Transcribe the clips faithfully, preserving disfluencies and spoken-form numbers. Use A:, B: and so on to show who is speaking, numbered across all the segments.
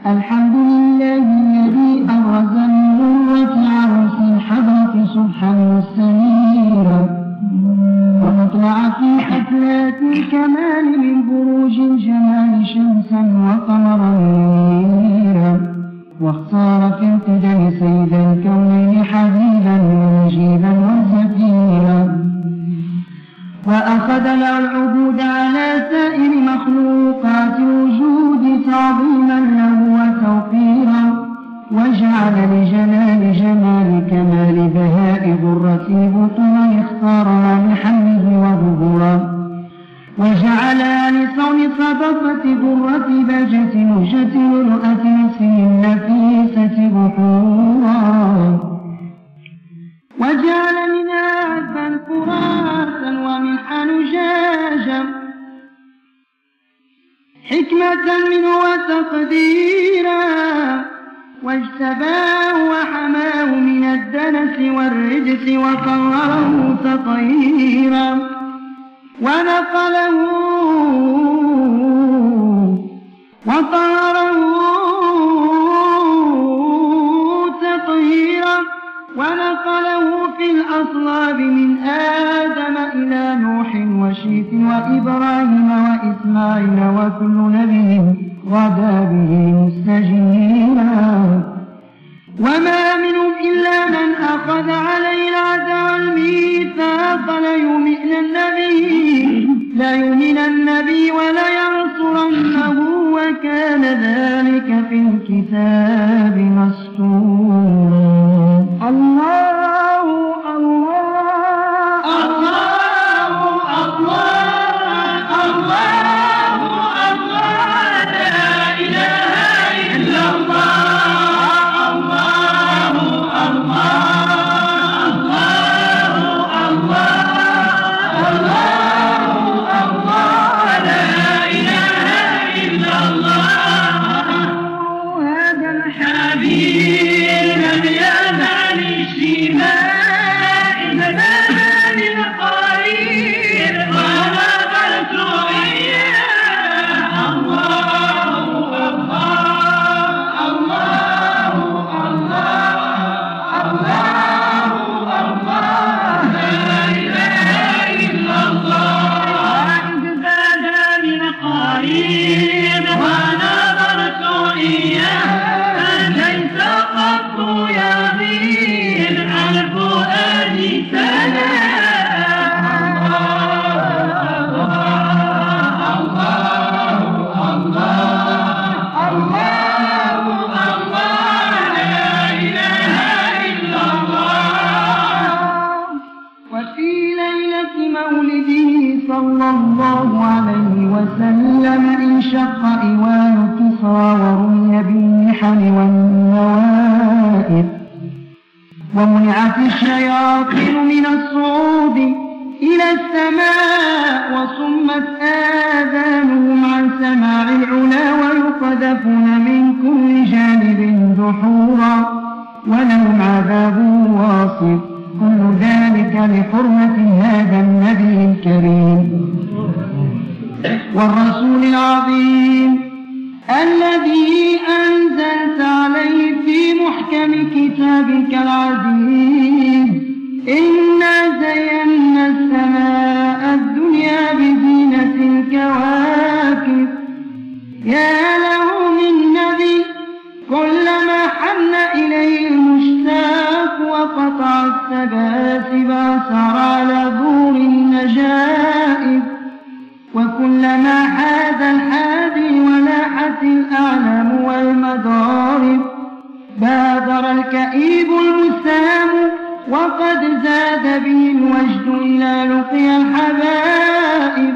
A: الحمد لله الذي أبرز من ذرة عروس الحضرة سبحانه السميرا ومطلع في حفلات الكمال من بروج الجمال شمسا وقمرا منيرا، واختار في القدم سيد الكونين حبيبا ومجيبا وزفيرا، وأخذ العبود على سائر مخلوقات الوجود تعظيما له وتوقيرا، وجعل لجلال جمال كمال بهاء ضرة بطون اختارها محمد وظهورا، وجعل لصون صدفة ضرة بهجة نهجة لؤلؤة نسر النفيسة بحورا، وجعل منها عذبا فراسا ومنحا نجاجا حكمة منه وتقديرا، واجتباه وحماه من الدنس والرجس وقرره تطهيرا، ونقله وطهره تطهيرا، ونقله في الأصلاب من آدم إلى نوح وشيث وإبراهيم وإسماعيل وكل نبي غدا به مستجيرا، وما منهم إلا من أخذ عليه العهد والميثاق ليؤمن النبي ليؤمن النبي ولينصرنه، وكان ذلك في الكتاب مسطورا. الله الله الله الله الله الله لا إله إلا الله الله الله الله الله الله لا إله إلا الله. هذا الحبيب بيانا للشماء زمان القريب ونظرت إياه الله الله الله الله الله الله لا إله إلا الله. زاد من قريب ونظرت إياه ليس قط يغيب عن فؤادي سلام الله الله الله الله لا إله إلا الله. وفي ليلة مولده صلى الله عليه وسلم انشق إيوان كسرى ورمي بالمحن والنوائب، ومنعت الشياطين من الصعود إلى السماء، وصمت آذانهم عن سماع العلا، ويقذفون من كل جانب دحورا، ولهم عذاب واصب. كل ذلك لحرمة هذا النبي الكريم والرسول العظيم الذي أنزلت عليه في محكم كتابك العزيز. إنا زينا السماء الدنيا بزينة الكواكب، يا له من نبي كلما حن إليه المشتاق وقطع السباسب وسار على ظهور النجائب، وكلما حاد الحادي ولاحت الأعلام والمضارب بادر الكئيب المسام، وقد زاد به الوجد إلى لقي الحبائب.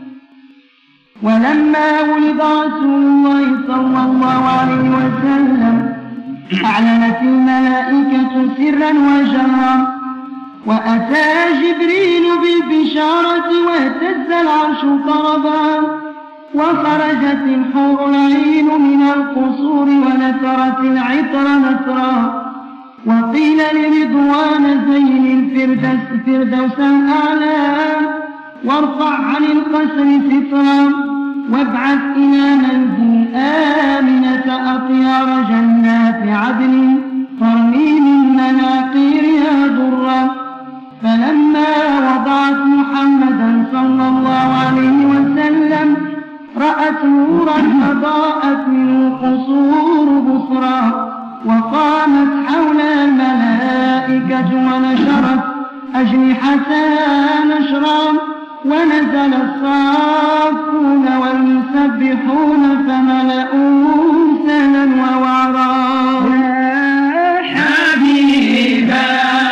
A: ولما ولد رسول الله صلى الله عليه وسلم أعلنت الملائكة سرا وجهرا، وأتى جبريل بالبشارة واهتز العرش طربا، وخرجت الحور العين من القصور ونثرت العطر نثرا، وقيل لرضوان زين الفردوس فردوسا أعلى، وارفع عن القصر سترا، وابعث إلى منزل آمنة أطيار جنات عدن ترمي من مناقيرها ضرا. فلما وضعت محمدا صلى الله عليه وسلم رأت نورا أضاءت منه قصور بصرى، وقامت حولها الملائكة ونشرت أجنحتها نشرا، ونزل الصافون والمسبحون فملأوا سهلا ووعرا.
B: يا حبيبا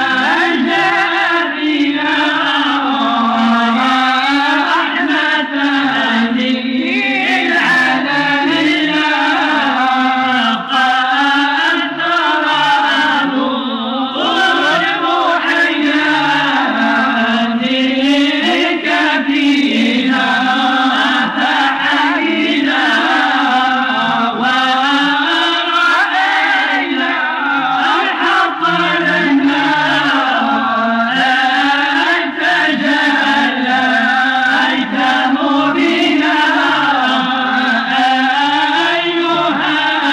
B: جابنا رحمة للعالمين قد ترى نور روحنا ذيك فينا فحينا ورأينا الحق لنا أنت جليت مبينا أيها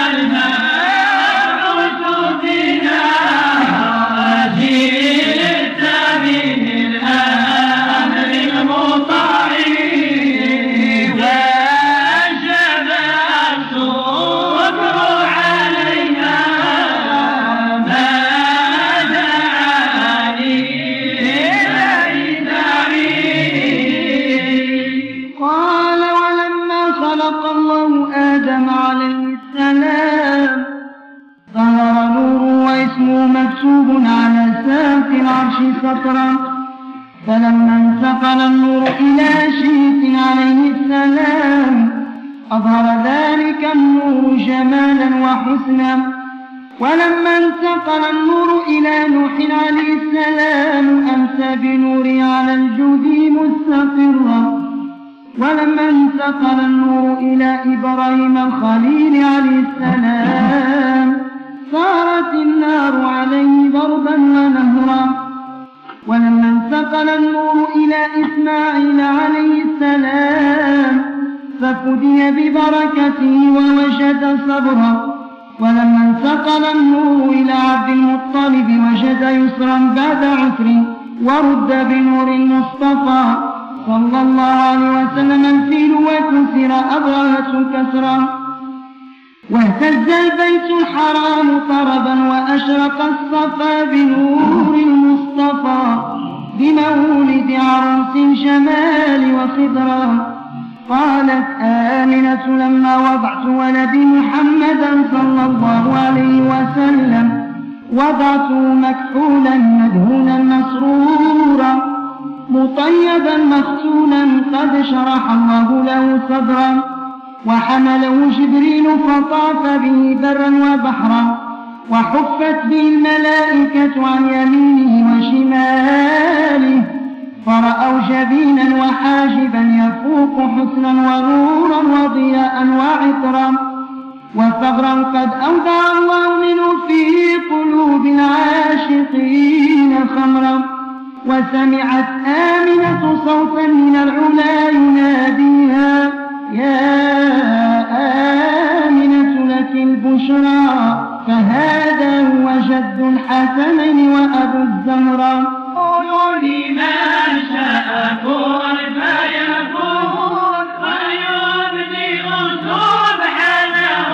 B: المبعوث بنا جئت بالأمر المطاع وجب الشكر علينا ما دعاني إليه داعي.
A: قال ولما خلق الله آدم عليه السلام ظهر نور واسمه مكتوب على ساق العرش سطرا. فلما انتقل النور إلى شيث عليه السلام أظهر ذلك النور جمالا وحسنا. ولما انتقل النور إلى نوح عليه السلام أمسى بنوره على الجود مستقرا. ولما انتقل النور إلى إبراهيم الخليل عليه السلام صارت النار عليه ضربا ونهرا. ولما انتقل النور إلى إسماعيل عليه السلام ففدي ببركته ووجد صبرا. ولما انتقل النور إلى عبد المطلب وجد يسرا بعد عسر ورد بنور المصطفى صلى الله عليه وسلم الفيل وكسر أبرهة كسرا. واهتز البيت الحرام طربا وأشرق الصفا بنور المصطفى بمولد عرس الجمال وخضرا. قالت آمنة لما وضعت ولدي محمدا صلى الله عليه وسلم وضعته مكحولا مدهونا مسرورا مطيبا مختونا قد شرح الله له صدرا. وحمله جبريل فطاف به برا وبحرا وحفت به الملائكة عن يمينه وشماله فرأوا جبينا وحاجبا يفوق حسنا ونورا وضياء وعطرا وثغرا قد أودع الله منه في قلوب العاشقين خمرا. وسمعت آمنة صوتا من العلا يناديها يا آمنة لك البشرى فهذا هو جد الحسنين وأبو الزهرى.
B: قولوا لما شاء كن فيكون ويبدئ سبحانه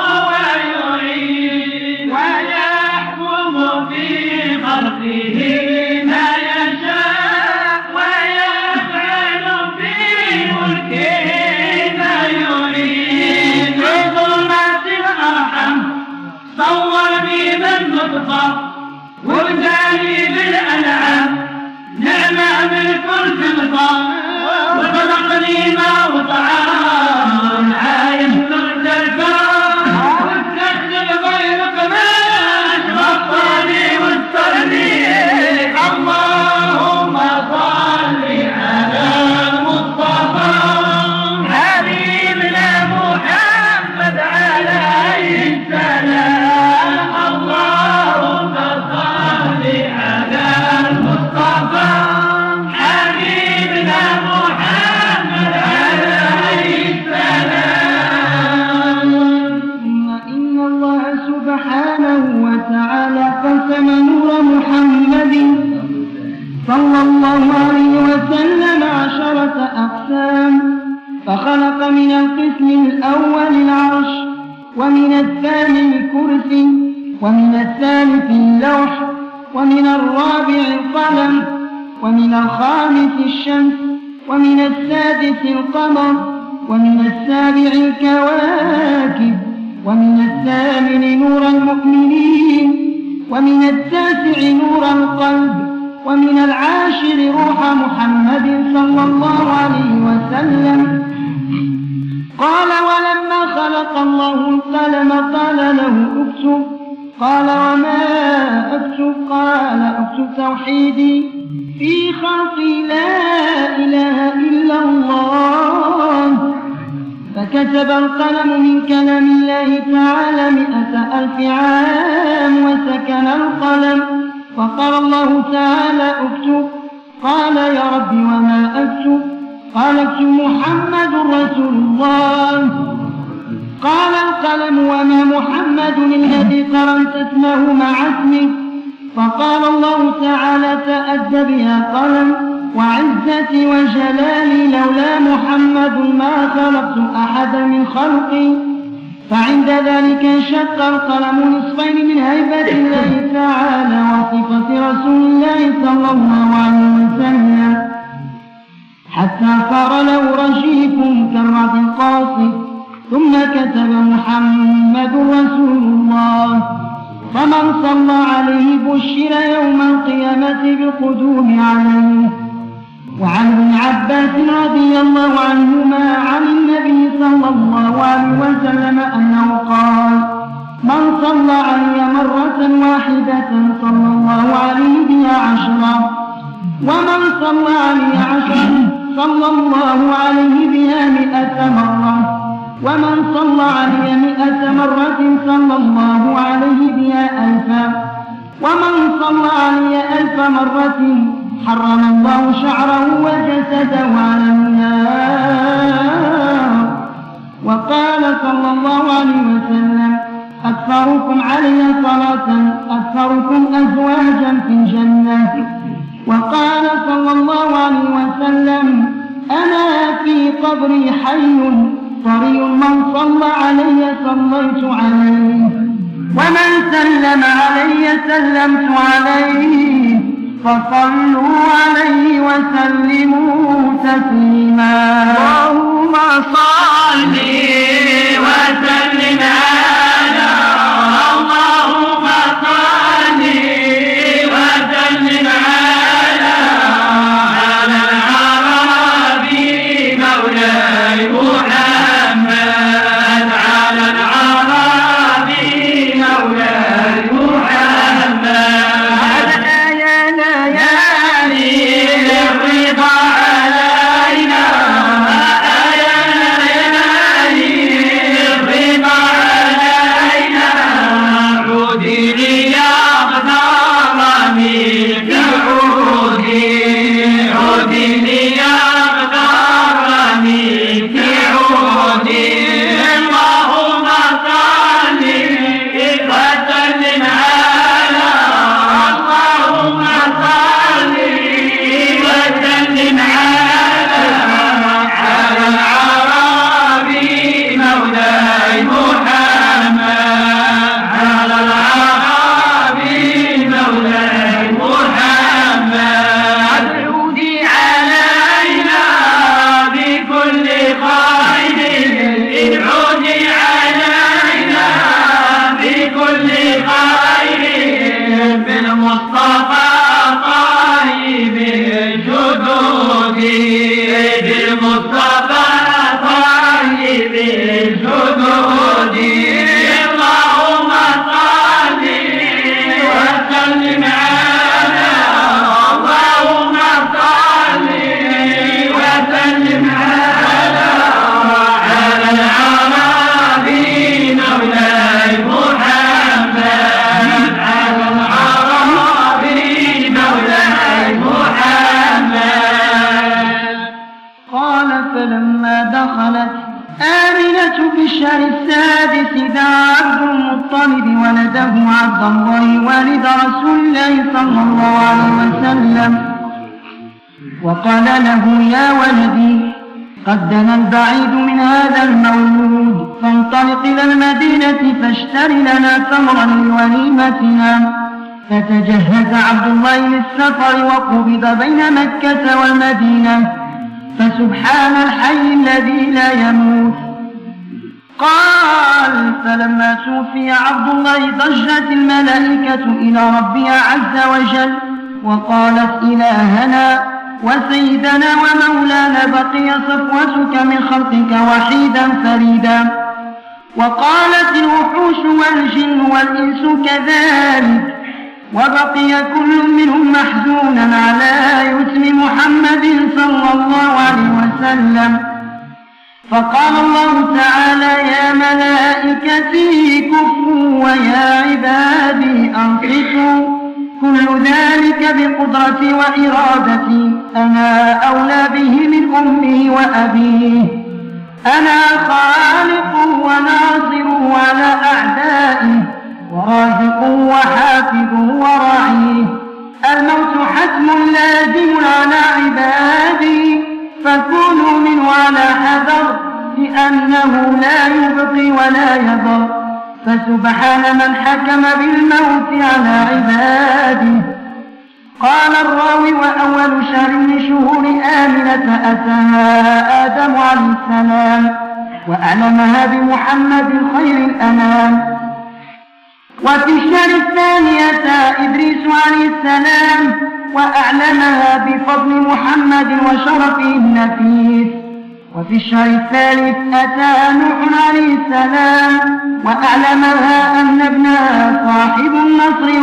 B: ويعيد ويحكم في خلقه ما يشاء ويفعل في ملكه ما يريد. بظلمات الأرحام صور بمن نطفى وابداني بالأنعام نعمة ملك الفضة وخلقني ما وطعام عايش تحت الفام واستخدم غير قماش غطاني واسترني. اللهم صل على المصطفى حبيبنا محمد عليه السلام. اللهم صل على المصطفى حبيبنا محمد عليه السلام.
A: محمد صلى الله عليه وسلم عشرة أقسام، فخلق من القسم الأول العرش، ومن الثاني الكرسي، ومن الثالث اللوح، ومن الرابع القلم، ومن الخامس الشمس، ومن السادس القمر، ومن السابع الكواكب، ومن الثامن نور المؤمنين، ومن التاسع نور القلب، ومن العاشر روح محمد صلى الله عليه وسلم. قال ولما خلق الله القلم قال له اكتب، قال وما اكتب؟ قال اكتب توحيدي في خلقي لا إله إلا الله. فكتب القلم من كلام الله تعالى مئة ألف عام، وسكن القلم، فقال الله تعالى اكتب. قال يا رب وما اكتب؟ قال اكتب محمد رسول الله. قال القلم وما محمد الذي قرنت اسمه مع اسمه؟ فقال الله تعالى تأدب يا قلم، وعزتي وجلالي لولا محمد ما خلقت أحدا من خلقي. فعند ذلك انشق القلم نصفين من هيبة الله تعالى وصفة رسول الله صلى الله عليه وسلم، حتى صار له رشيق كالرعد القاصف. ثم كتب محمد رسول الله، فمن صلى عليه بشر يوم القيامة بالقدوم عليه. وعن ابن عباس رضي الله عنهما عن النبي صلى الله عليه وسلم أنه قال: من صلى علي مرة واحدة صلى الله عليه بها عشرا، ومن صلى علي عشرا صلى الله عليه بها مئة مرة، ومن صلى علي مئة مرة صلى الله عليه بها ألفا، ومن صلى علي ألف مرة حرم الله شعره وجسده على النار. وقال صلى الله عليه وسلم: أكثركم علي صلاة أكثركم أزواجا في الجنة. وقال صلى الله عليه وسلم: أنا في قبري حي طري، من صلى علي صليت عليه، ومن سلم علي سلمت عليه، فصلوا عليه وسلموا تسليما.
B: اللهم صل وسلم على اللهم صل وسلم على على العربي مولاي محمد، على العربي مولاي محمد.
A: فلما دخلت آمنة في الشهر السادس دعا عبد المطلب ولده عبد الله والد رسول الله صلى الله عليه وسلم وقال له يا ولدي قد دنا البعيد من هذا المولود فانطلق إلى المدينة فاشتر لنا تمرا لوليمتنا. فتجهز عبد الله للسفر وقبض بين مكة والمدينة فسبحان الحي الذي لا يموت. قال فلما توفي عبد الله ضجت الملائكة إلى ربها عز وجل وقالت إلهنا وسيدنا ومولانا بقي صفوتك من خلقك وحيدا فريدا. وقالت الوحوش والجن والإنس كذلك وبقي كل منهم محزونا على يتم محمد صلى الله عليه وسلم. فقال الله تعالى يا ملائكتي كفوا ويا عبادي أنصتوا كل ذلك بقدرتي وإرادتي أنا أولى به من أمه وأبيه أنا خالقه وناصره على أعدائه ورازقه وحافظه وراعيه. الموت حتم لازم على عبادي فكونوا منه على حذر لأنه لا يبقي ولا يضر. فسبحان من حكم بالموت على عباده. قال الراوي وأول شهر من شهور آمنة أتاها آدم عليه السلام وأعلمها بمحمد خير الأنام. وفي الشهر الثاني أتى إدريس عليه السلام وأعلمها بفضل محمد وشرفه النفيس. وفي الشهر الثالث أتى نوح عليه السلام وأعلمها أن ابنها صاحب النصر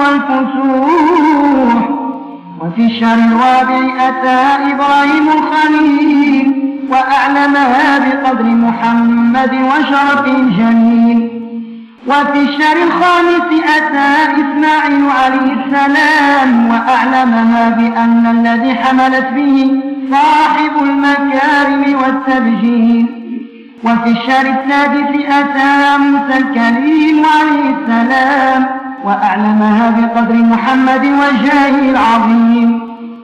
A: والفتوح. وفي الشهر الرابع أتى إبراهيم الخليل وأعلمها بقدر محمد وشرفه الجميل. وفي الشهر الخامس أتى إسماعيل عليه السلام وأعلمها بأن الذي حملت به صاحب المكارم والتبجيل. وفي الشهر السادس أتى موسى الكليم عليه السلام وأعلمها بقدر محمد وجاهه العظيم.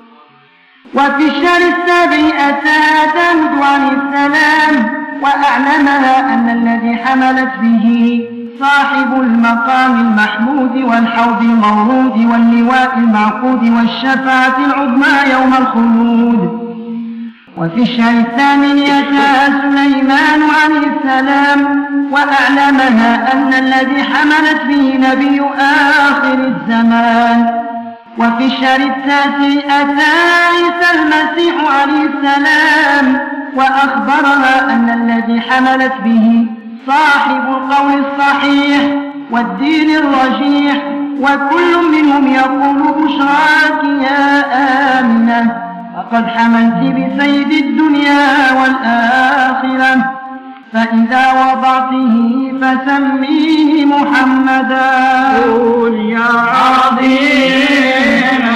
A: وفي الشهر السابع أتى داود عليه السلام وأعلمها أن الذي حملت به صاحب المقام المحمود والحوض المورود واللواء المعقود والشفاعة العظمى يوم الخلود. وفي الشهر الثامن أتى سليمان عليه السلام وأعلمها أن الذي حملت به نبي آخر الزمان. وفي الشهر التاسع أتى عيسى المسيح عليه السلام وأخبرها أن الذي حملت به صاحب القول الصحيح والدين الرجيح وكل منهم يقول بشراك يا آمنة فقد حملت بسيد الدنيا والآخرة فإذا وضعته فسميه محمدا.
B: قل يا عظيم